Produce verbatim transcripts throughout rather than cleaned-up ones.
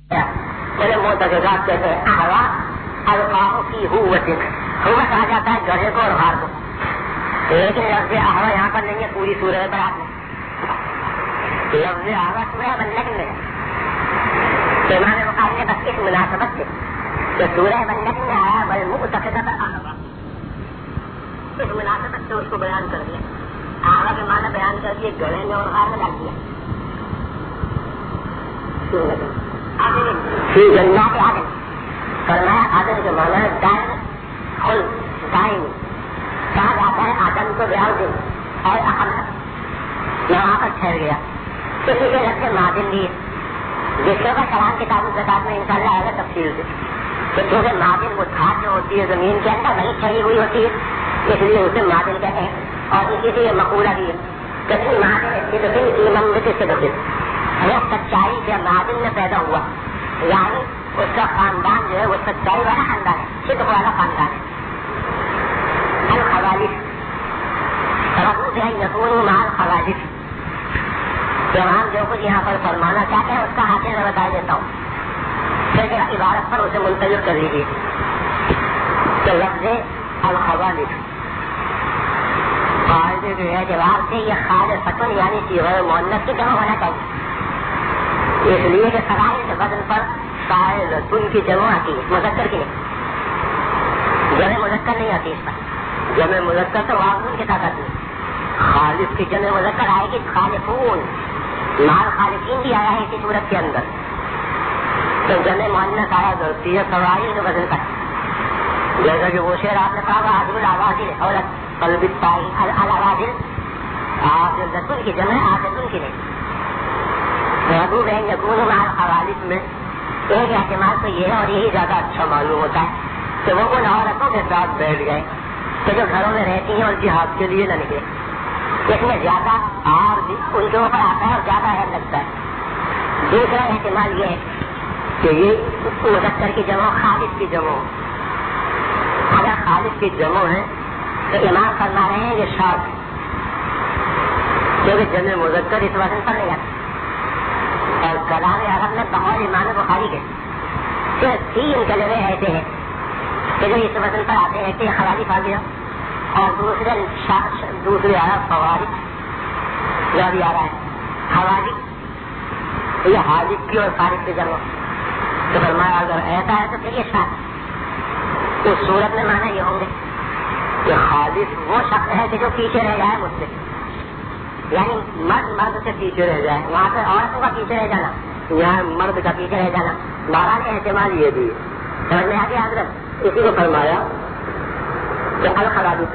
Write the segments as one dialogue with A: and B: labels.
A: انہیں معتقدات کہتے ہیں احوا القاء کی ہوت ہوا کہا جاتا ہے گڑھے کو اور ہار کو، لیکن لفظ احوا یہاں پر نہیں ہے پوری سورہ برات میں. لفظ احوا سورہ بندک میں امام بخاری نے بس اس مناسبت سے کہ سورہ بندک میں آیا والمعتقدات احوا، اس مناسبت سے اس کو بیان کر دیا. احوا کے معنی بیان کر دیے، گڑھے میں اور ہار میں ڈال دیا. فی جنات عدن فرمایا عدن کے معنی دائم خلد دائم، کہا جاتا ہے آدم کو بیاہ دن اور احمد یہاں پر ٹھہر گیا. اسی کے لفظ معدن لیے جس کا کلام کتاب الزکات میں انشاء اللہ آئے گا تفصیل سے. تو کیونکہ معدن وہ کھاد جو ہوتی ہے زمین کے اندر وہی ٹھہری ہوئی ہوتی ہے، اس لیے اسے معدن کہتے ہیں. اور اسی سے یہ مقولہ بھی ہے کہ معدن صدق کی مملکت سے بچت وہ سچائی سے معدن میں پیدا ہوا، یعنی اس کا خاندان جو ہے وہ سچائی والا خاندان ہے، صدق والا خاندان ہے. الخوالف ربو سے یقون مع الخوالف، جوان جو کچھ یہاں پر فرمانا چاہتے ہیں اس کا حاصل میں بتا دیتا ہوں، پھر عبارت پر اسے منتظر کر لیجیے. تو لفظ الخوالف قاعدے کے اعتبار سے یہ خالص فتن یعنی صیغہ مؤنث کی جمع ہونا چاہیے، اس لیے کہ خلائق کے بدن پر فاعلۃ کی جمع آتی ہے، مذکر کی نہیں، جمع مذکر نہیں آتی. اس پر جمع مذکر تو واقع کے ساتھ آتی ہے. خالص کی جمع مذکر آئے گی خالقون، مال خالقین بھی آیا ہے اسی صورت کے اندر. تو جمع مؤنث آیا کرتی ہے فوائد کے بدن پر، جیسا کہ وہ شعر آپ نے کہا عدل العواجل عورت قلب الطائی العواجل عاجلۃ کی جمع عاجلۃ کی نہیں. ربو بین یکون مع الخوالف میں ایک احتمال تو یہ ہے اور یہی زیادہ اچھا معلوم ہوتا ہے کہ وہ ان عورتوں کے ساتھ بیٹھ گئے کہ جو گھروں میں رہتی ہیں اور جہاد کے لیے نہ نکلے. اس میں زیادہ اور ان کے اوپر آتا ہے اور زیادہ اہم لگتا ہے. دوسرا احتمال یہ ہے کہ یہ مذکر کی جمع خالص کی جمع، اگر خالص کی جمع ہے تو امام فرما رہے ہیں یہ شاذ، کیونکہ جمع مذکر اس وزن پر نہیں آتا. اور کلام عرب میں بہت امام بخاری کے صرف تین کلمے ایسے ہیں کہ جو اس وزن پر آتے ہیں کہ خواریف آ گیا، اور دوسرے دوسرے آیا فوارق جو ابھی آ رہا ہے حوالق، یہ حالق کی اور فارق کی جمع. تو فرمایا اگر ایسا ہے تو پھر یہ شاذ، اس صورت میں مانا یہ ہوں گے کہ خالص وہ شخص ہے کہ جو پیچھے رہ جائے مجھ سے، یعنی مرد مرد سے پیچھے رہ جائے. وہاں پہ عورتوں کا پیچھے رہ جانا، یہاں مرد کا پیچھے رہ جانا. بہرحال احتمال یہ بھی سمجھ میں آ گیا حضرت. اسی کو فرمایا کہ الخوالف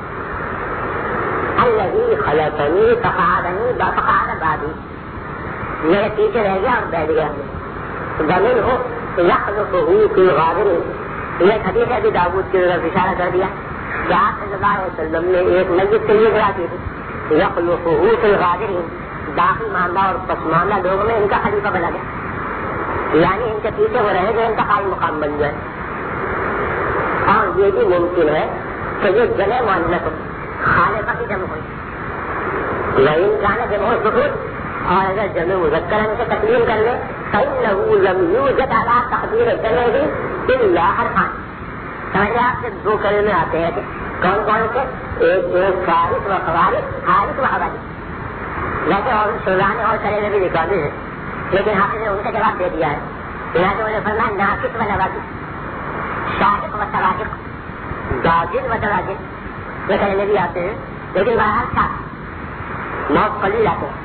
A: الذی خلقنی فقعدنی فقعد بعدی، میرے پیچھے رہ گیا اور بیٹھ گیا. زمین ہو یخلقہ فی غابر، یہ حدیث ابی داؤد کی طرف اشارہ کر دیا کہ آپ صلی اللہ علیہ وسلم نے ایک مسجد کے لیے دعا کی تھی، یخلقہ فی غابر، داخل ماندہ اور پسماندہ لوگوں میں ان کا خلیفہ بنا گیا، یعنی ان کے پیچھے وہ رہے گئے، ان کا قائم مقام بن جائے. اور یہ بھی ممکن ہے کہ یہ جمع مؤنث ہو، خالقہ کی جمع ہوئی، لیکن جانا جمع ذکور، اور اگر جمع مذکر ہم سے تقسیم کر لیں فإنه لم يوجد على تقدیر جمعه الا حرفان. سمجھے آپ سے دو کلمے آتے ہیں کہ کون کون سے؟ ایک ایک فارق و خوارق، حارق و حوالق. ویسے اور شعراء نے اور کلمے بھی نکالے ہیں لیکن حافظ نے ان کا جواب دے دیا ہے. لہٰذا انہوں نے فرمایا ناقص و نواقص، شاقق و سواقق، داجن و دواجن، یہ کلمے بھی آتے ہیں لیکن بہرحال ساتھ بہت قلیل آتے ہیں.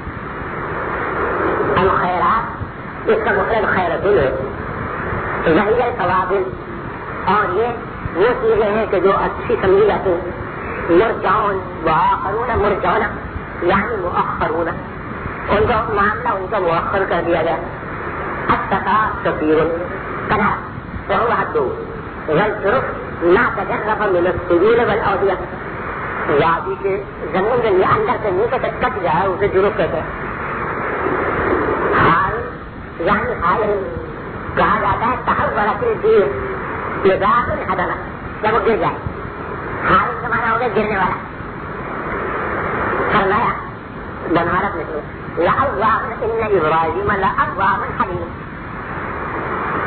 A: الخیرات اس کا مطلب خیرتن ہے، وہی الفواضل، اور یہ وہ چیزیں ہیں کہ جو اچھی سمجھی جاتی ہیں. مرجعون وآخرون مرجعون یعنی مؤخرون، ان کا معاملہ ان کا مؤخر کر دیا گیا. التقى كثير كذا وهو حده والجرف ما تجرف من السبيل والأودية، وادی کے زمین کے اندر سے نیچے تک کٹ جائے اسے جرف کہتے ہیں. یعنی حال کہا جاتا ہے تحول فی لباس حدنا، جب وہ گر جائے. حال کا معنی ہو گیا گرنے والا. فرمایا بنارت میں لأواه إن إبراهيم لأواه حليم،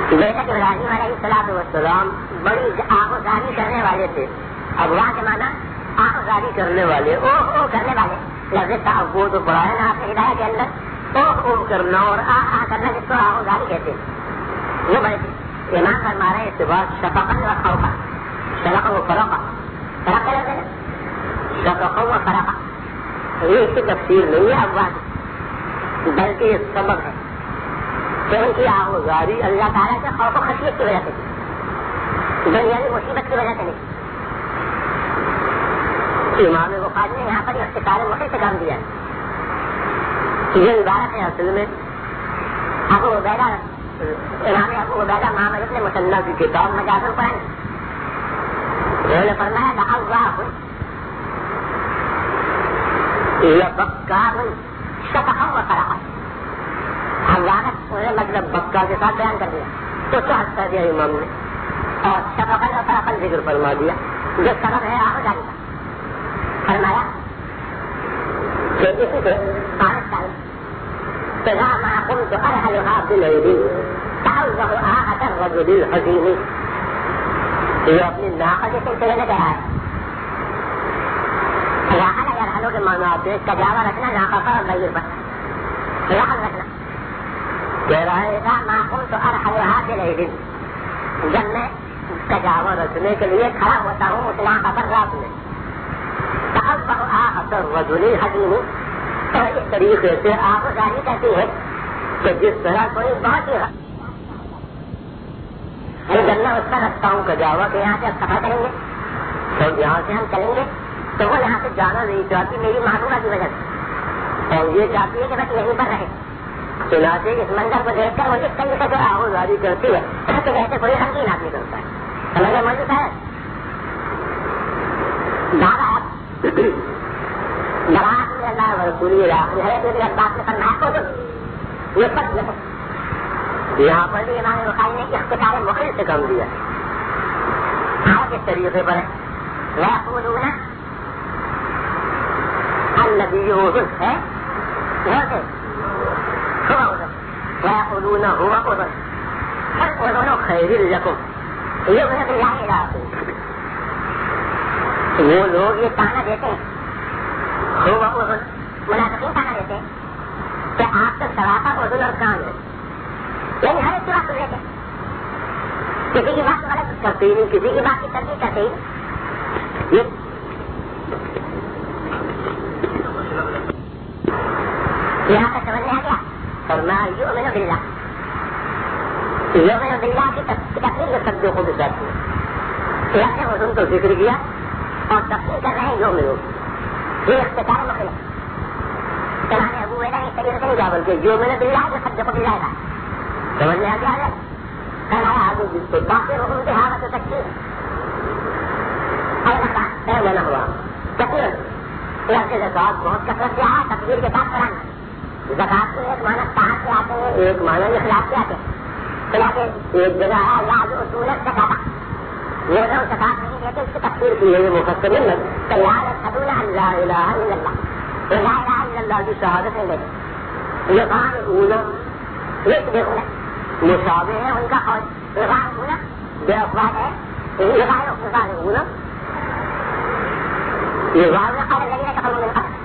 A: بیٹت ابراہیم علیہ الصلوۃ والسلام بڑی آغوزاری کرنے والے تھے. اغوا کے مانا آغوزاری کرنے والے, او او کرنے والے. لفظ تعبد تو پڑھا ہے نا آپ نے ہدایت کے اندر, او او کرنا اور آ آ کرنا جس کو آغوزاری کہتے ہیں وہ بڑے تھے. امام فرما رہے اس کے بعد شفقا و خوفا, شفقا و فرقا, فرق کیا لفظ ہے شفقا و فرقا. یہ اس کی تفسیر نہیں ہے اغوا کی, بلکہ یہ سبب ہے کہ ان کی آغوزاری اللہ تعالیٰ کے خوف و خشیت کی وجہ سے تھی, دنیاوی مصیبت کی وجہ سے نہیں. امام بخاری نے یہاں پر اختصار مختصر سے کام دیا ہے. یہ عبارت ہے اصل میں ابو عبیدہ, امام ابو عبیدہ محمد ابن مسنہ کی کتاب مجاز القرآن, انہوں نے فرمایا لأواہ لبکار شفقا و فرقا. حواغت انہیں مطلب بکا کے ساتھ بیان کر دیا تو چاہت کر دیا امام نے, اور شفقا و فرقا ذکر فرما دیا جو سبب ہے آغوزاری کا. فرمایا کہ اسی سے پانچ سال فَإِذَا مَا قُمْتُ أَرْحَلُهَا بِالْعِيدِ تَعَوَّهُ آحَةَ الرَّجُلِ الْحَزِينِ. یہ اپنی ناقہ کے سلسلے میں کہا ہے. راحل ارحلو کے معنی آتے ہیں کجاوا رکھنا ناقہ پر اور بغیر پر, راحل رکھنا. کہہ رہا ہے اِذَا مَا قُمْتُ أَرْحَلُهَا بِالْعِيدِ, جب میں کجاوا رکھنے کے لیے کھڑا ہوتا ہوں اس ناقہ پر رات میں, تَعَوَّهُ آحَةَ الرَّجُلِ الْحَزِينِ. اس طریقے سے آغوزاری کہتی ہے کہ جس طرح کوئی بہت ہی جنگل اس کا رکھتا ہوں کجاوا کہ یہاں سے ہم سفر کریں گے تو یہاں سے ہم چلیں گے تو وہ یہاں سے جانا نہیں چاہتی میری معلومات کی وجہ سے, اور یہ چاہتی ہے کہ بس یہیں پر رہے. چنانچہ اس منظر کو دیکھ کر وہ اس طریقے سے آغوزاری کرتی ہے کہ جیسے کوئی رنگین آدمی کرتا ہے. سمجھ میں موجود ہے برات میں اللہ ورسولی آخری ہے تو اس بات میں فرمایا کو تو یہ سب نہیں. یہاں پر بھی امام بخاری نے اختصار مختصر سے کم دیا. آج اس طریقے پر وَيَقُولُونَ الَّذِي يُؤْذُنْ ہے هُوَ أُذُنْ وَيَقُولُونَ هُوَ أُذُنْ فَالْأُذُنُ خَيْرٌ لَكُمْ يُؤْمِنُ بِاللَّهِ إِلَىٰ آخِرِهِ. وہ لوگ یہ تانا دیتے ہیں ہوا اذن, منافقین تانا دیتے ہیں کہ آپ کا سراپا اذن اور کان ہے, یعنی ہر ایک کی بات سن لیتے ہیں, کسی کی بات غلط کرتے ہی کسی کی بات کی تصدیق کرتے ہی. یہاں پر سمجھ میں آ گیا فرمایا یؤمن باللہ, یؤمن باللہ کی تقریر کے شبدوں کو بھی کرتی ہے. یعنی اذن تو ذکر کیا اور تفصیل کر رہے ہیں یوم لوگ, یہ اختصار مختصر. چنانچہ ابو عبیدہ اس طریقے سے نہیں کہا بلکہ جو میں نے باللہ جو سب کو باللہ تھا. سمجھ میں آ گیا ہے کہنا ہے آگے جس کو باقی حکم کے حالت ہو سکتی ہے البتہ میں نہ ہوا تقریر لفظ زکات بہت کثرت سے آیا تقریر کے ساتھ کرانا. زکات کے ایک معنی طاعت سے آتے ہیں, ایک معنی اخلاق سے آتے ہیں. چنانچہ ایک جگہ ہے اللہ جو اصول زکات وہ لوگ زکات نہیں دیتے اس کی تفسیر کی ہے مفسرین نے کہ لا یشهدون ان لا الہ الا اللہ, لا الہ الا اللہ کی شہادت نہیں دیتے. یقانون یکذبون مشابہ ہے ان کا قول, یقانون بے افواہ ہے, یقانون یقانون قول الذین کفروا من قبل.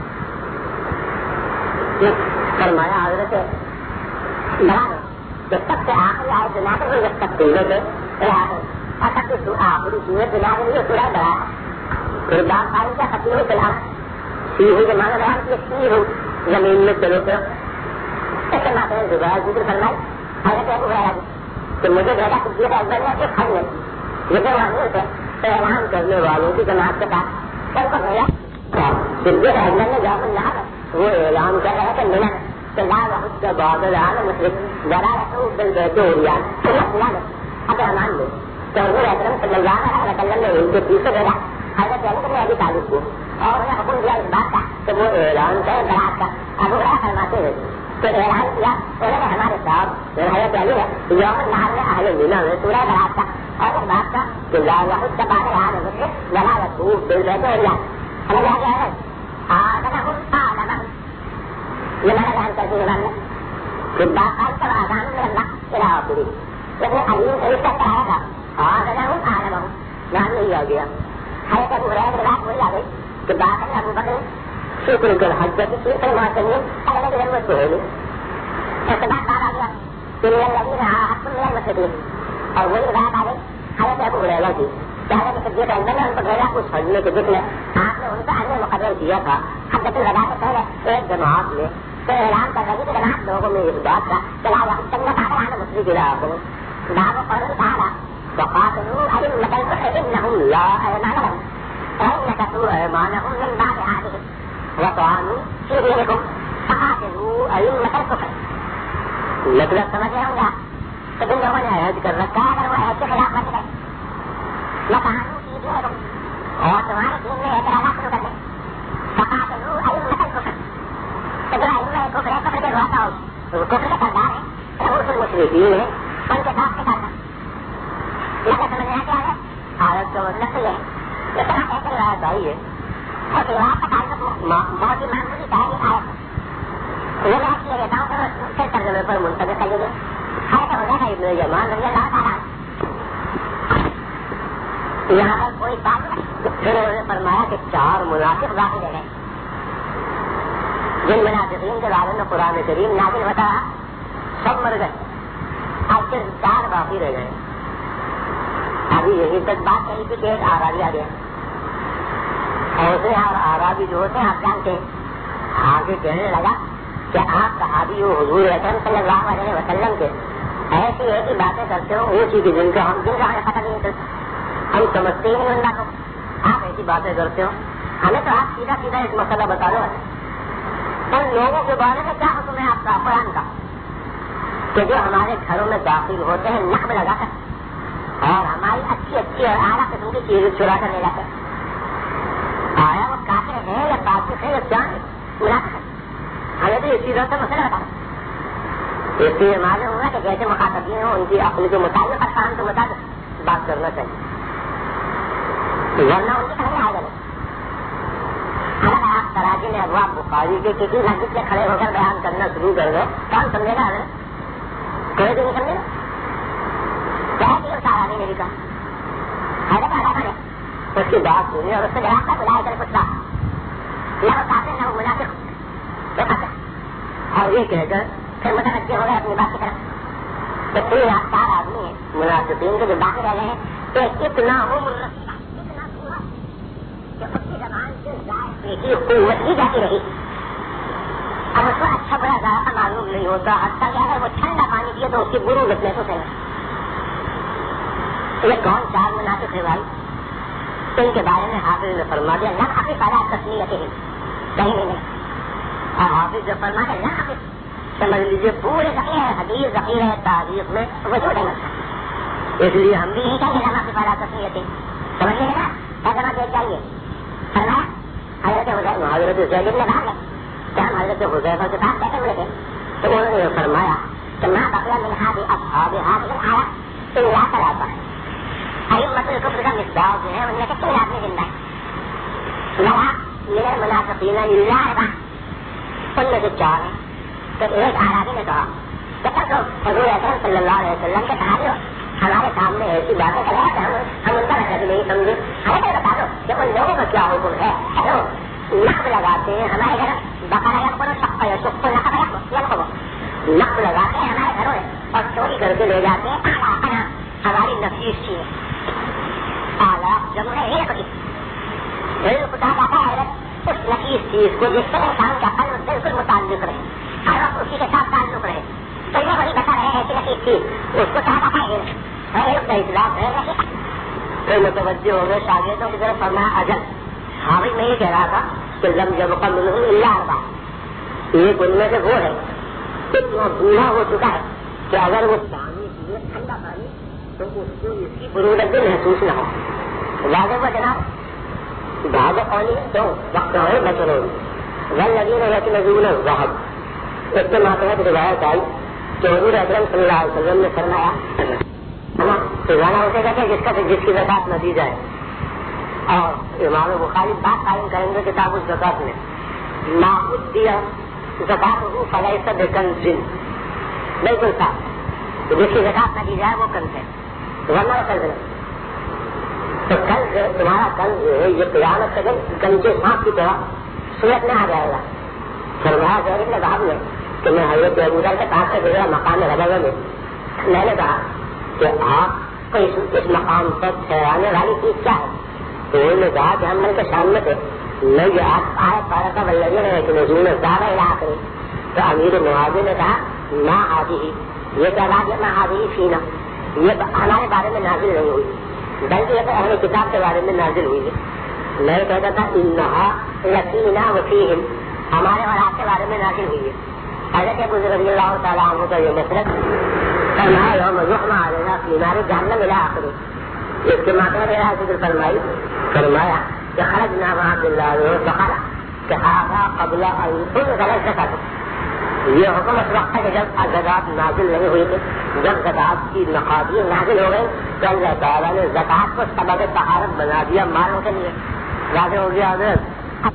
A: فرمایا حضرت بلال کہ سب سے آخری آیت جو نازل ہوئی اس تفسیر سے اصل تو آخری سورت بنا کے لیے سورہ بڑا پھر بات ساری کیا ختم ہوئی چلا سی ہوئی کے مانا بیان کی سی ہو زمین میں چلو تو ایسے بات ہے زبیر ذکر فرمائی حضرت ابو ہریرہ کہ مجھے بھیجا صدیق اکبر نے کہ کھڑ میں یہ جو معلوم ہے اعلان کرنے والوں کی جماعت کے پاس کل کو بھیجا صدیق اکبر نے جب اللہ وہ اعلان کر رہے تھے ملن کہ لا وحد کا بعد العالم مشرق ذرا رسول بالبیت عریان اللہ نے اب اعلان لے تو حضور اکرم صلی اللہ علیہ وسلم نے ان کے پیچھے بھیجا حضرت علی بن ابی طالب کو اور انہیں حکم دیا اس بات کا کہ وہ اعلان کرے برات کا. ابو ہریرہ فرماتے ہیں تو اعلان کیا انہوں نے ہمارے صاحب حضرت علی ہے یوم النحر میں اہل مدینہ میں سورہ برات کا اور اس بات کا کہ لا وحد کا بعد العالم مشرق ذرا رسول بالبیت عریان سمجھ آ گیا ہے. آدمہم آدمہم یہ میں نے بیان کر دی امام نے کہ باقاعدہ آزان میں اللہ الہ آخری لیکن علیم سے اس کا کہا تھا اور اگر ہوں عالم ہوں نام نہیں آ گیا حضرت ابو ہریرہ کی بات وہی آ گئی کہ بات ہے ابو بکر شکر کر حج کی شکر بات کرنی الگ الگ ضرورت تو ہے نہیں اس کے بعد بات آ گیا کہ لگی رہا حق میرا مسجد اور وہی بات آ گئی حضرت ابو ہریرہ کی چاہے صدیق اکبر نے ان کو بھیجا کچھ پڑھنے کے ذکر آپ نے ان کا اجر مقرر کیا تھا حجۃ الوداع سے پہلے ایک جماعت میں تو اعلان کر رہی تھی جماعت لوگوں میں اس بات کا چلا جا چند کہا مسلم کی راہ کو باب قول تعالی وقاتلوا ائمة الكفر انهم لا ايمان لهم فان نكثوا ايمانهم من بعد عهدهم وطعنوا في دينكم فقاتلوا ائمة الكفر مطلب سمجھ رہے ہوں گے تو جن لوگوں نے عہد کر رکھا اگر وہ عہد کے خلاف بچ گئے وطعنوا في دينكم اور تمہارے دین میں اعتراضات شروع کر دیں فقاتلوا ائمة الكفر تو جو ائمہ کفر ہے کفر کے رواتا ہو کفر کے سردار ہیں رؤوس المشرکین ہیں ان کے ساتھ کے ساتھ لگا سمجھنا کیا ہے آیت کا مطلب یہ ہے اتنا ایک روایت آئی ہے اور روایت کا تعلق بہت ہی معمولی کا ہے آیت وہ روایت کیا جاتا ہوں تو پھر ترجمے پر منتظر کر لیجیے حضرت حذیفہ ابن یمان رضی اللہ تعالیٰ یہاں پر کوئی بات نہیں پھر انہوں نے فرمایا کہ چار منافق ظاہر رہ گئے جن منافقین کے بارے میں قرآن کریم نازل ہوتا سب مر گئے اب صرف چار باقی رہ گئے ابھی یہی تک بات کہی تھی کہ ایک آرابی آ گیا ایسے اور آرابی جو ہوتے ہیں آپ جانتے ہیں آگے کہنے لگا کہ آپ صحابی ہو حضور اکرم صلی اللہ علیہ وسلم کے ایسی ایسی باتیں کرتے ہو اونچی کی جن کا ہم جن کا ہمیں پتہ نہیں چلتا ہم سمجھتے ہی نہیں اللہ کو آپ ایسی باتیں کرتے ہو ہمیں تو آپ سیدھا سیدھا ایک مسئلہ بتا دو ان لوگوں کے بارے میں کیا حکم ہے آپ کا قرآن کا کہ جو ہمارے گھروں میں داخل ہوتے ہیں نقب لگا کر اور ہماری اچھی اچھی اور اعلیٰ قسم کی چیزیں چرا کر لے جاتے ہیں آیا وہ کافر ہے یا فاسق ہے یا کیا ہے منافق ہے ہمیں تو اسی طرح سے مسئلہ بتا رہا اس لیے معلوم ہوا کہ جیسے مخاطبین ہوں ان کی عقل کے مطابق ارکان کے مطابق بات کرنا چاہیے ورنہ ان کی کہیں آئے گا نہیں اگر آپ تراجم ابواب بخاری کے کسی مسجد سے کھڑے ہو کر بیان کرنا شروع کر دو کون سمجھے گا ہمیں کوئی بھی نہیں سمجھے گا کیا کہ اس آرابی نے بھی کہا حضرت علیہ نے اس کی بات سنی اور اس سے جواب کا بلائے کر کچھ کہا نہ وہ کافر نہ وہ منافق وہ کافر اور یہ کہہ کر پھر متوجہ ہو گئے اپنی بات کی طرف تو تین چار آدمی ہیں منافقین کے جو باقی رہ گئے ہیں کہ اتنا عمر رسیدہ اتنا پورا کہ اس کی زبان سے ذائقے کی قوت ہی جاتی رہی اب اس کو اچھا بڑا ذائقہ معلوم نہیں ہوتا حتیٰ کہ اگر وہ ٹھنڈا پانی پیے تو اس کی برودت محسوس ہے یہ کون چار منافق ہے بھائی ان کے بارے میں حافظ نے فرما دیا نہ حافظ سارا تسلیت ہے کہیں نہیں اور حافظ جو فرما ہے نہ حافظ سمجھ لیجیے پورے ذخیرہ حدیث ذخیرہ تاریخ میں وجود ہے اس لیے ہم بھی یہی کہیں گے نہ حافظ سارا تسلیت ہے سمجھ لیجیے نا ایسا دیکھ جائیے فرمایا حضرت حضرت حضرت زید نے کہا کہ ہم حضرت حذیفہ کے پاس بیٹھے ہوئے تھے تو انہوں نے فرمایا کہ ماں بقیہ من ہذه اصحاب هذه الآیہ الا ثلاثہ ائمۃ الکفر کا مصداق جو ہے ان میں سے تین آدمی زندہ ہیں لہا من المنافقین الا اربعہ ان میں سے چار ہیں تو ایک اعرابی نے کہا کہ تم لوگ حضور اکرم صلی اللہ علیہ وسلم کے صحابی ہو ہمارے سامنے ایسی باتیں کریں کہ ہم ہم ان کا مطلب نہیں سمجھے ہمیں تو بتا دو کہ ان لوگوں کا کیا حکم ہے جو نقب لگاتے ہیں ہمارے گھر بقرہ یا پورا شق یا شق نقب یا نقب نقب لگاتے ہیں ہمارے گھروں میں اور چوری کر کے لے جاتے ہیں اعلیٰ ہماری نفیس چیز اعلیٰ جب انہیں یہ پڑی دل خدا جاتا ہے اس نفیس چیز کو جس سے انسان کا قلب بالکل متعلق رہے ہر وقت اسی کے ساتھ تعلق رہے تو یہ وہی بتا رہے ہیں کہ نفیس چیز اس کو چاہتا ہے اسلام ہے کوئی متوجہ ہو گئے شاگردوں کی طرف فرمایا اجل ہاں بھائی میں یہ کہہ رہا تھا کہ لم جب کا منہ اللہ آتا ایک ان میں سے وہ ہے اتنا بوڑھا ہو چکا ہے کہ اگر وہ پانی پیے ٹھنڈا پانی تو اس کو اس کی برودت بھی محسوس نہ ہو واضح ہوا جناب بھاگ پانی کیوں وقت ہے بچ رہے ون لگی رہے کہ نزول واحد اس کے ماتحت روایت آئی کہ حضور اکرم صلی اللہ علیہ وسلم نے فرمایا سزانا اسے کہتے ہیں جس کا جس کی زکات نہ دی جائے اور امام بخاری بات قائم کریں گے کتاب الزکات میں معبود دیا زکات ہو فلیس بکنز بالکل صاحب تو جس کی زکات نہ دی جائے وہ کنز ہے، ورنہ وہ کنز نہیں. تو کنز تمہارا کنز یہ قیامت کے دن گنجے سانپ کی طرح صورت میں آ جائے گا. فرمایا زہر نے کہا نے کہ میں حضرت ابوذر کے پاس سے گزرا مقام رضا میں، میں نے کہا کہ آپ کو اس مقام پر ٹھہرانے والی چیز کیا ہے؟ تو انہوں نے کہا کہ ہم من کے سامنے تھے میں یہ آپ آئے پارا کا بلّی رہے کہ نزول زیادہ علاقے کرے. تو امیر معاویہ نے کہا ماں آدھی ہی یہ کیا بات ہے، ماں آدھی ہی فینا یہ ہمارے بارے میں نازل نہیں ہوئی بلکہ یہ تو اہل کتاب کے بارے میں نازل ہوئی ہے. میں کہتا تھا انہا یقینا وفیہم ہمارے اور آپ کے بارے میں نازل ہوئی ہے. حضرت ابو ذر رضی اللہ تعالیٰ عنہ کا یہ مسلک فرمایا یوم یحمى علینا فی نار جہنم الی آخرہ. اس کے ماتحت یہ ذکر فرمائی فرمایا کہ خرجنا مع عبد اللہ فقال کہ هذا قبل ان تنزل الزکاۃ. یہ حکم اس وقت ہے کہ جب زکات نازل نہیں ہوئی تھی، جب زکات کی مقادیر نازل ہو گئی تو اللہ تعالیٰ نے زکات کو سبب طہارت بنا دیا مالوں کے لیے. واضح ہو گیا حضرت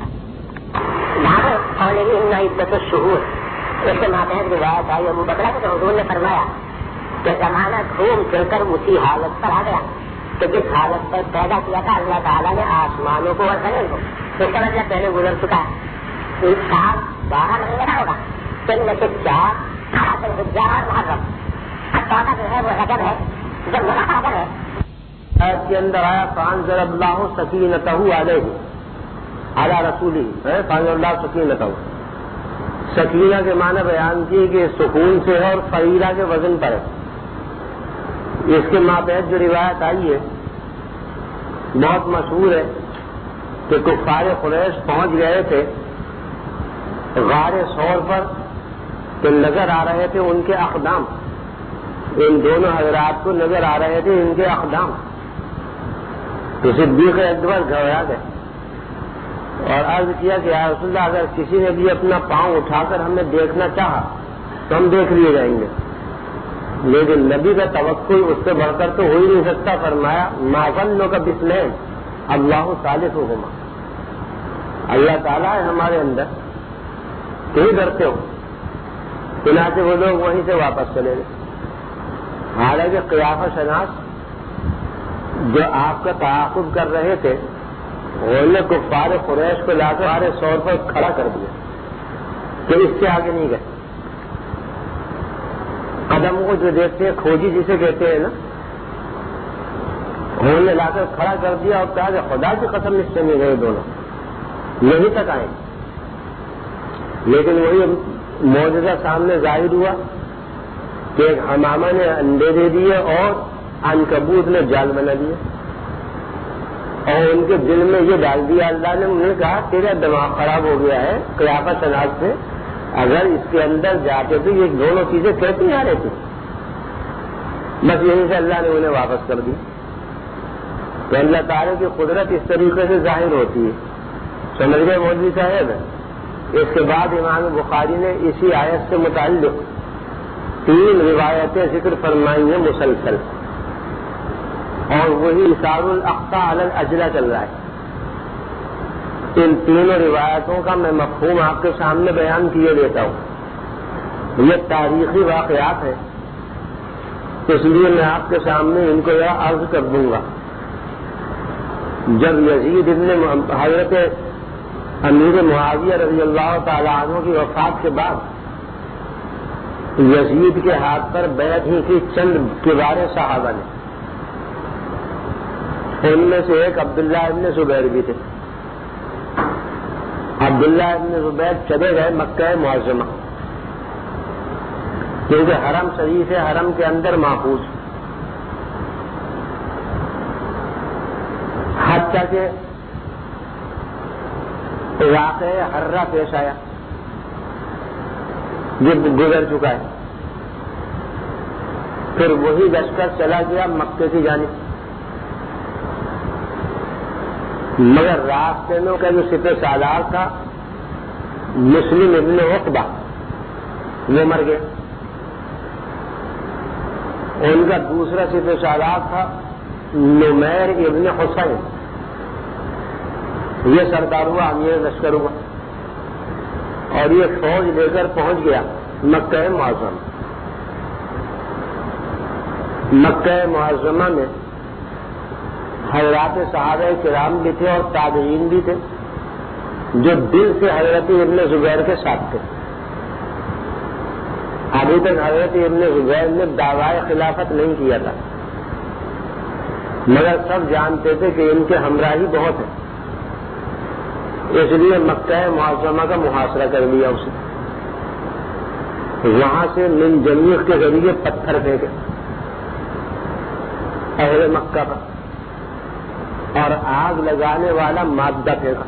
A: عدت الشہور. اس کے ماتحت روایت آئی ابو بکر کے حضور نے فرمایا کہ زمانہ گھوم پھر کر اسی حالت پر آ گیا کہ جس حالت پر پیدا کیا تھا اللہ تعالیٰ نے آسمانوں کو اور زمین کو. اس کا مطلب پہلے گزر چکا ہے. ایک سال بارہ مہینے کا ہوگا، تین میں سے چار حجار محرم، چودہ جو ہے وہ رجب ہے جب منافع ہے.
B: آیت کے اندر آیا فانزل اللہ سکینتہ علیہ علی رسولہ، فانزل اللہ سکینتہ. سکینہ کے معنی بیان کیے کہ سکون سے ہے اور فریدہ کے وزن پر ہے. اس کے ماتحت جو روایت آئی ہے بہت مشہور ہے کہ کفار قریش پہنچ گئے تھے غار ثور پر تو نظر آ رہے تھے ان کے اقدام، ان دونوں حضرات کو نظر آ رہے تھے ان کے اقدام. تو صدیق اکبر گھبرا گئے اور عرض کیا کہ یا رسول اللہ اگر کسی نے بھی اپنا پاؤں اٹھا کر ہمیں دیکھنا چاہا تو ہم دیکھ لیے جائیں گے، لیکن نبی کا توقع اس سے بڑھ کر تو ہو ہی نہیں سکتا. فرمایا ما ظنک باثنین اللہ ثالثہما، اللہ تعالیٰ ہے ہمارے اندر، کیوں ڈرتے ہو؟ چنانچہ وہ لوگ وہیں سے واپس چلے گئے. حالانکہ قیافہ شناس جو آپ کا تعاقب کر رہے تھے انہوں نے کفار قریش کو لا کر سارے طور پر کھڑا کر دیا کہ اس سے آگے نہیں گئے. قدم کو جو دیکھتے ہیں کھوجی جسے کہتے ہیں نا، انہوں نے لا کر کھڑا کر دیا اور کہا کہ خدا کی قسم اس سے نہیں گئے دونوں، یہیں تک آئے. لیکن وہی معجزہ سامنے ظاہر ہوا کہ ایک حمامہ نے انڈے دے دیے اور عنکبوت نے جال بنا دیا اور ان کے دل میں یہ ڈال دیا اللہ نے، انہوں نے کہا تیرا دماغ خراب ہو گیا ہے قیافہ شناس سے، اگر اس کے اندر جاتے تو یہ دونوں چیزیں کیسی آ رہی تھی. بس یہیں سے اللہ نے انہیں واپس کر دی. تو اللہ تعالیٰ کی قدرت اس طریقے سے ظاہر ہوتی ہے. سمجھ گئے مولوی صاحب؟ اس کے بعد امام بخاری نے اسی آیت سے متعلق تین روایتیں ذکر فرمائی ہیں مسلسل، اور وہی اثار الاقصی علی الاجلا چل رہا ہے. ان تینوں روایتوں کا میں مفہوم آپ کے سامنے بیان کیے دیتا ہوں. یہ تاریخی واقعات ہیں، اس لیے میں آپ کے سامنے ان کو یہ عرض کر دوں گا. جب یزید ابن حضرت امیر معاویہ رضی اللہ تعالی عنہ کی وفات کے بعد یزید کے ہاتھ پر بیعت ہی کی چند کبار صحابہ نے، ان میں سے ایک عبداللہ ابن زبیر بھی تھے. عبداللہ ابن زبیر چلے گئے مکہ معظمہ کیونکہ حرم شریف ہے، حرم کے اندر محفوظ. حتیٰ کہ واقع حرہ پیش آیا جو گزر چکا ہے. پھر وہی لشکر چلا گیا مکے کی جانب، مگر راستے میں کا جو سپہ سالار تھا مسلم ابن عقبہ وہ مر گئے. ان کا دوسرا سپہ سالار تھا نمیر ابن حسین، یہ سردار ہوا، امیر لشکر ہوا اور یہ فوج لے کر پہنچ گیا مکہ معظم. مکہ معظمہ میں حضرات صحابہ کرام بھی تھے اور تابعین بھی تھے جو دل سے حضرت ابن زبیر کے ساتھ تھے. ابھی تک حضرت ابن زبیر نے دعوی خلافت نہیں کیا تھا، مگر سب جانتے تھے کہ ان کے ہمراہی بہت ہیں، اس لیے مکہ معظمہ کا محاصرہ کر لیا اسے. وہاں سے من جمیخ کے ذریعے پتھر پھینکے اہل مکہ پر اور آگ لگانے والا مادہ پھینکا.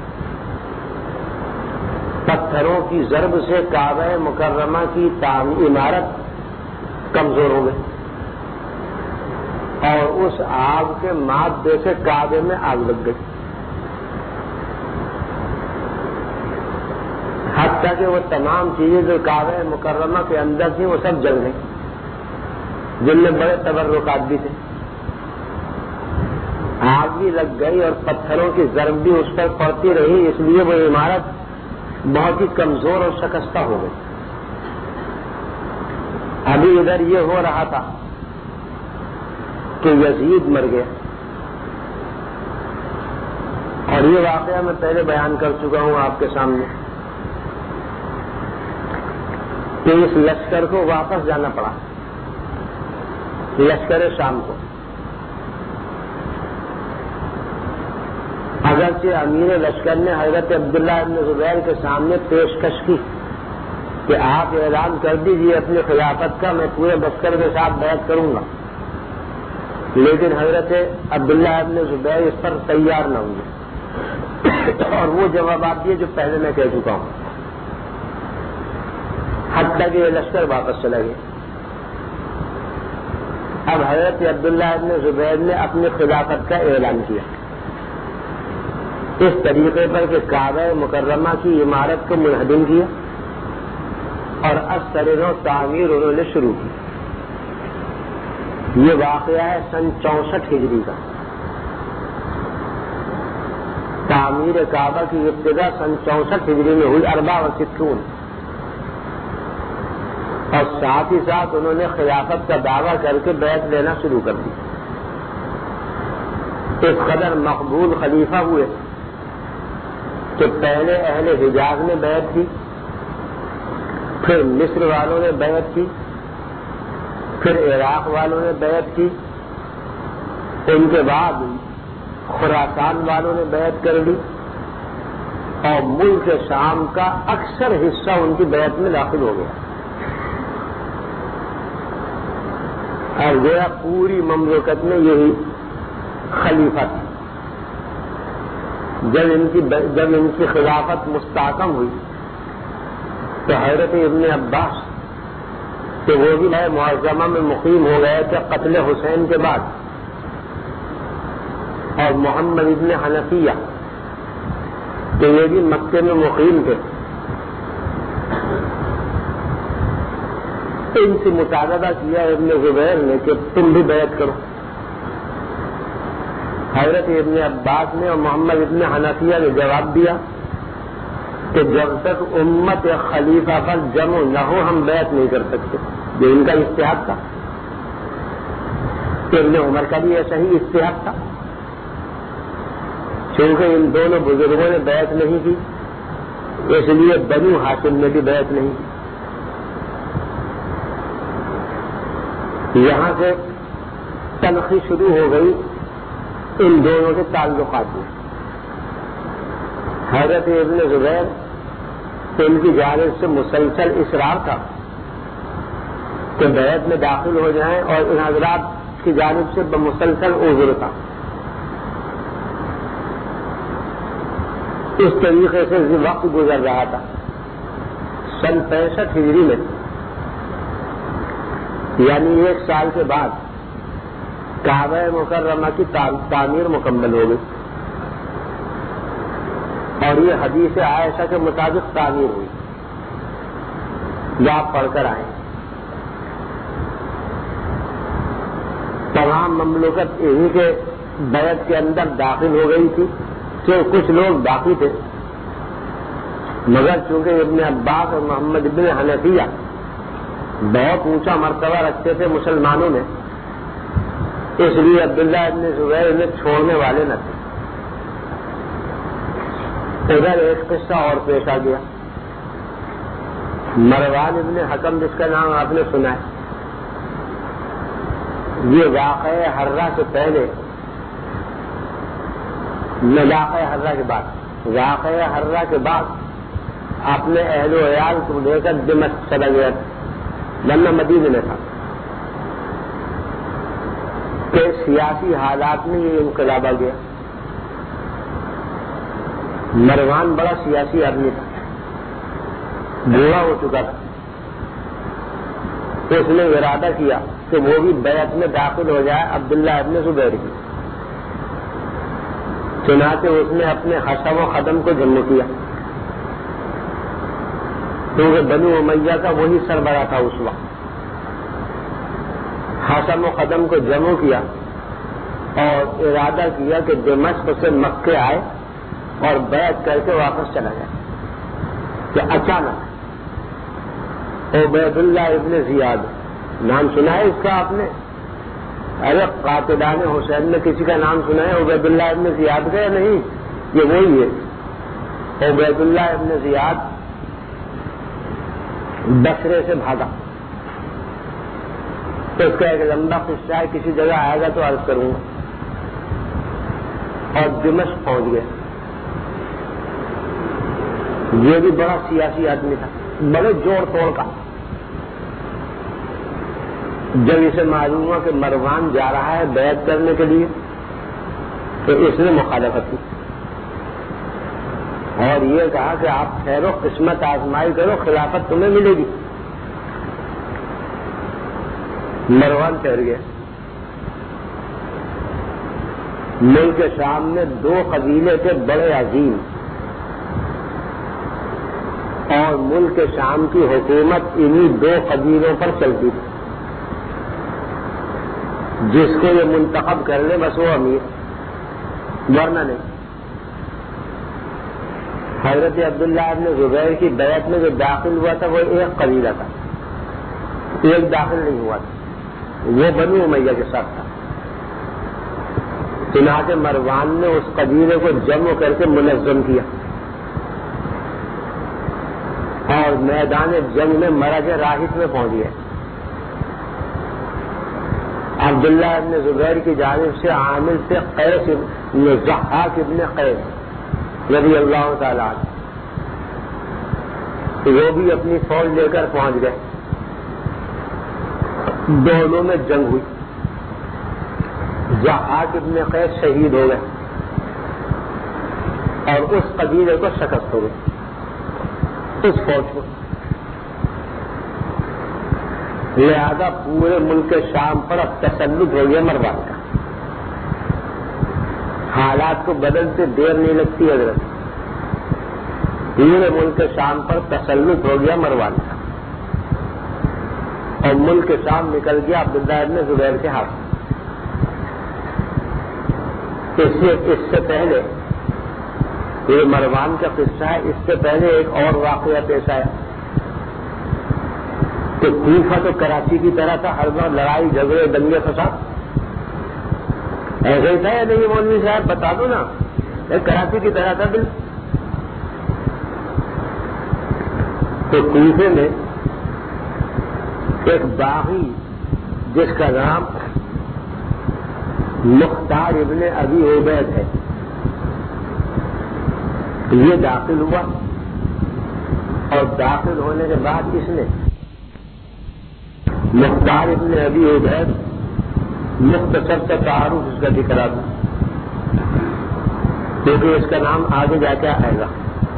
B: پتھروں کی ضرب سے کعبہ مکرمہ کی عمارت کمزور ہو گئی اور اس آگ کے مادے سے کعبے میں آگ لگ گئی، حتیٰ کہ وہ تمام چیزیں جو کعبہ مکرمہ کے اندر تھیں وہ سب جل گئیں، جن میں بڑے تبرکات بھی تھے. آگ بھی لگ گئی اور پتھروں کی ضرب بھی اس پر پڑتی رہی، اس لیے وہ عمارت بہت ہی کمزور اور شکستہ ہو گئی. ابھی ادھر یہ ہو رہا تھا کہ یزید مر گیا، اور یہ واقعہ میں پہلے بیان کر چکا ہوں آپ کے سامنے کہ اس لشکر کو واپس جانا پڑا، لشکر شام کو. اگرچہ امیر لشکر نے حضرت عبداللہ ابن زبیر کے سامنے پیشکش کی کہ آپ اعلان کر دیجیے اپنی خلافت کا، میں پورے لشکر کے ساتھ بیعت کروں گا، لیکن حضرت عبداللہ ابن زبیر اس پر تیار نہ ہوئے اور وہ جوابات دیے جو پہلے میں کہہ چکا ہوں، حتیٰ کہ یہ لشکر واپس چلا گیا. اب حضرت عبداللہ ابن زبیر نے اپنی خلافت کا اعلان کیا اس طریقے پر کہ کعبہ مکرمہ کی عمارت کو منہدم کیا اور ازسرین و تعمیر انہوں نے شروع کی. یہ واقعہ ہے سن چونسٹھ ہجری کا. تعمیر کعبہ کی ابتدا سن چونسٹھ ہجری میں ہوئی، اربع و ستون، اور ساتھ ہی ساتھ انہوں نے خلافت کا دعویٰ کر کے بیعت لینا شروع کر دی. اس قدر مقبول خلیفہ ہوئے کہ پہلے اہل حجاز نے بیعت کی، پھر مصر والوں نے بیعت کی، پھر عراق والوں نے بیعت کی، ان کے بعد خراسان والوں نے بیعت کر لی، اور ملک شام کا اکثر حصہ ان کی بیعت میں داخل ہو گیا. اور گویا پوری مملکت میں یہی خلیفہ تھا. جب ان کی جب ان کی خلافت مستحکم ہوئی تو حضرت ابن عباس کہ وہ بھی نئے معظمہ میں مقیم ہو گئے تھے قتل حسین کے بعد، اور محمد ابن حنفیہ کہ یہ بھی مکے میں مقیم تھے، ان سے مطالبہ کیا ابن زبیر نے کہ تم بھی بیعت کرو. حضرت ابن عباس نے اور محمد ابن حنفیہ نے جواب دیا کہ جب تک امت خلیفہ پر جمع نہ ہو ہم بیعت نہیں کر سکتے. جو ان کا اجتہاد تھا، ابن عمر کا بھی ایسا ہی اجتہاد تھا، چونکہ ان دونوں بزرگوں نے بیعت نہیں کی اس لیے بنو ہاشم نے بھی بیعت نہیں کی. یہاں سے تلخی شروع ہو گئی ان دونوں کے تعلقات میں. حضرت ابن زبیر ان کی جانب سے مسلسل اصرار تھا کہ بیعت میں داخل ہو جائیں، اور ان حضرات کی جانب سے بمسلسل عذر تھا. اس طریقے سے وقت گزر رہا تھا. سن پینسٹھ ہجری میں یعنی ایک سال کے بعد کعبہ مکرمہ کی تعمیر مکمل ہو گئی، اور یہ حدیث عائشہ کے مطابق تعمیر ہوئی. جو آپ پڑھ کر آئے. تمام مملکت انہی کے بیعت کے اندر داخل ہو گئی تھی کہ کچھ لوگ باقی تھے، مگر چونکہ ابن عباس اور محمد ابن حنفیہ بہت اونچا مرتبہ رکھتے تھے مسلمانوں میں، اس لیے عبداللہ ابن زبیر میں چھوڑنے والے نہ تھے. ادھر ایک قصہ اور پیش آ گیا. مروان ابن حکم جس کا نام آپ نے سنا ہے، یہ واقعہ حرہ سے پہلے، واقعہ حرہ کے بعد واقعہ حرہ کے بعد اپنے اہل و عیال کو لے کر دمشق چلا گیا، ورنہ مدینے میں تھا. کہ سیاسی حالات میں یہ انقلاب آ گیا. مروان بڑا سیاسی آدمی تھا، بوڑھا ہو چکا تھا. تو اس نے ارادہ کیا کہ وہ بھی بیعت میں داخل ہو جائے عبداللہ ابن زبیر کی. چنانچہ اس نے اپنے حشم و خدم کو جمع کیا، کیونکہ بنو امیہ کا وہی سربراہ تھا اس وقت. حشم و قدم کو جمع کیا اور ارادہ کیا کہ دمشق سے مکے آئے اور بیعت کر کے واپس چلا جائے. کہ اچانک عبید اللہ ابن زیاد، نام سنا ہے اس کا آپ نے؟ ارے قاتلان حسین میں کسی کا نام سنا ہے عبید اللہ ابن زیاد کا یا نہیں؟ یہ وہی ہے. عبید اللہ ابن زیاد بصرے سے بھاگا. تو اس کا ایک لمبا قصہ ہے، کسی جگہ آئے گا تو عرض کروں گا. اور دمشق پہنچ گئے. یہ بھی بڑا سیاسی آدمی تھا، بڑے جوڑ توڑ کا. جب اسے معلوم ہوا کہ مروان جا رہا ہے بیعت کرنے کے لیے تو اس نے مخالفت کی اور یہ کہا کہ آپ ٹھہرو، قسمت آزمائی کرو، خلافت تمہیں ملے گی. مروان ٹھہر گیا. ملک کے سامنے دو قبیلے تھے بڑے عظیم، اور ملک کے شام کی حکومت انہی دو قبیلوں پر چلتی تھی. جس کو یہ منتخب کر لے بس وہ امیر، ورنہ نہیں. حضرت عبداللہ ابن زبیر کی بیعت میں جو داخل ہوا تھا وہ ایک قبیلہ تھا، ایک داخل نہیں ہوا تھا، وہ بنو امیہ کے ساتھ تھا. چنانچہ مروان نے اس قبیلے کو جمع کر کے منظم کیا اور میدان جنگ میں مرج راحت میں پہنچ گئے. عبداللہ ابن زبیر کی جانب سے عامل سے قیس ضحاک ابن قیس رضی اللہ تعالیٰ عنہ، وہ بھی اپنی فوج لے کر پہنچ گئے. دونوں میں جنگ ہوئی. ضحاک ابن قیس شہید ہو گئے اور اس قبیلے کو شکست ہو گئی، اس فوج کو. لہذا پورے ملک شام پر اب تسلط ہو گیا مروان کا. حالات کو بدلتے دیر نہیں لگتی حضرت. پورے ملک شام پر تسلط ہو گیا مروان کا اور ملک شام نکل گیا عبداللہ ابن زبیر کے ہاتھ. اس سے اس سے پہلے یہ مروان کا قصہ ہے. اس سے پہلے ایک اور واقعہ پیش آیا کہ کوفہ تو کراچی کی طرح تھا، ہر بار لڑائی جھگڑے دنگے فساد. ایسا ہی تھا یا نہیں مولوی صاحب؟ بتا دو نا. کراچی کی طرح تھا بالکل. تو کوفے میں ایک باغی جس کا نام مختار ابن ابی عبید ہے، یہ داخل ہوا اور داخل ہونے کے بعد اس نے مختار ابن ابی عبید مختصر سے تعارف اس کا دکھا دوں کیونکہ اس کا نام آگے جا کے آئے گا.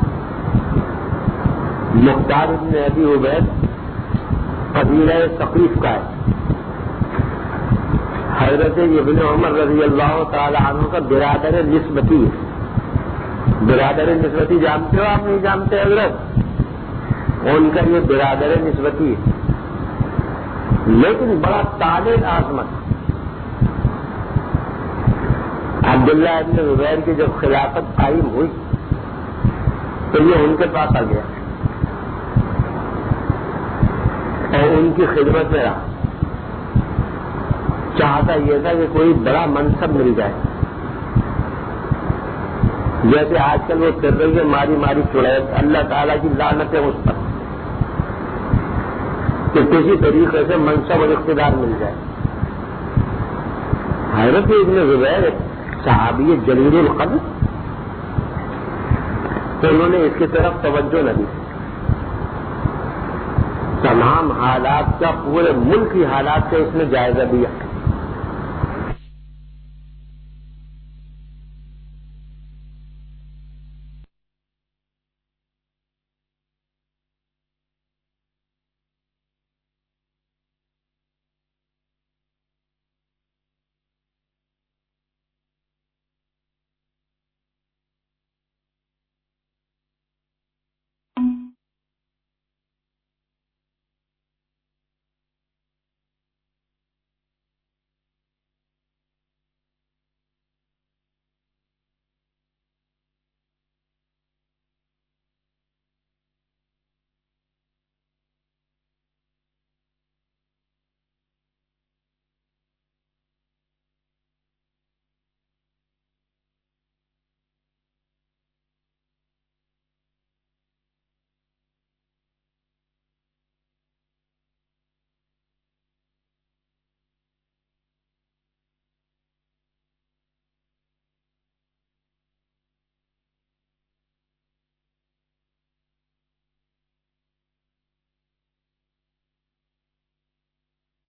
B: مختار ابن ابی عبید قبیلہ ثقیف کا ہے. حضرت ابن عمر رضی اللہ تعالی عنہ کا برادر نسبتی ہے. برادر نسبتی جانتے ہو آپ؟ نہیں جانتے حضرت؟ ان کا یہ برادر نسبتی ہے، لیکن بڑا طالب عظمت. عبداللہ ابن زبیر کی جب خلافت قائم ہوئی تو یہ ان کے پاس آ گیا اور ان کی خدمت میں رہا. چاہتا یہ تھا کہ کوئی بڑا منصب مل جائے، جیسے آج کل وہ کر رہی ہے ماری ماری چڑیل، اللہ تعالیٰ کی لعنت ہے اس پر کہ کسی طریقے سے منصب اور اقتدار مل جائے۔ حضرت ابن زبیر صحابی جلیل القدر، تو انہوں نے اس کی طرف توجہ نہ دی، تمام حالات کا، پورے ملک کی حالات کا اس نے جائزہ دیا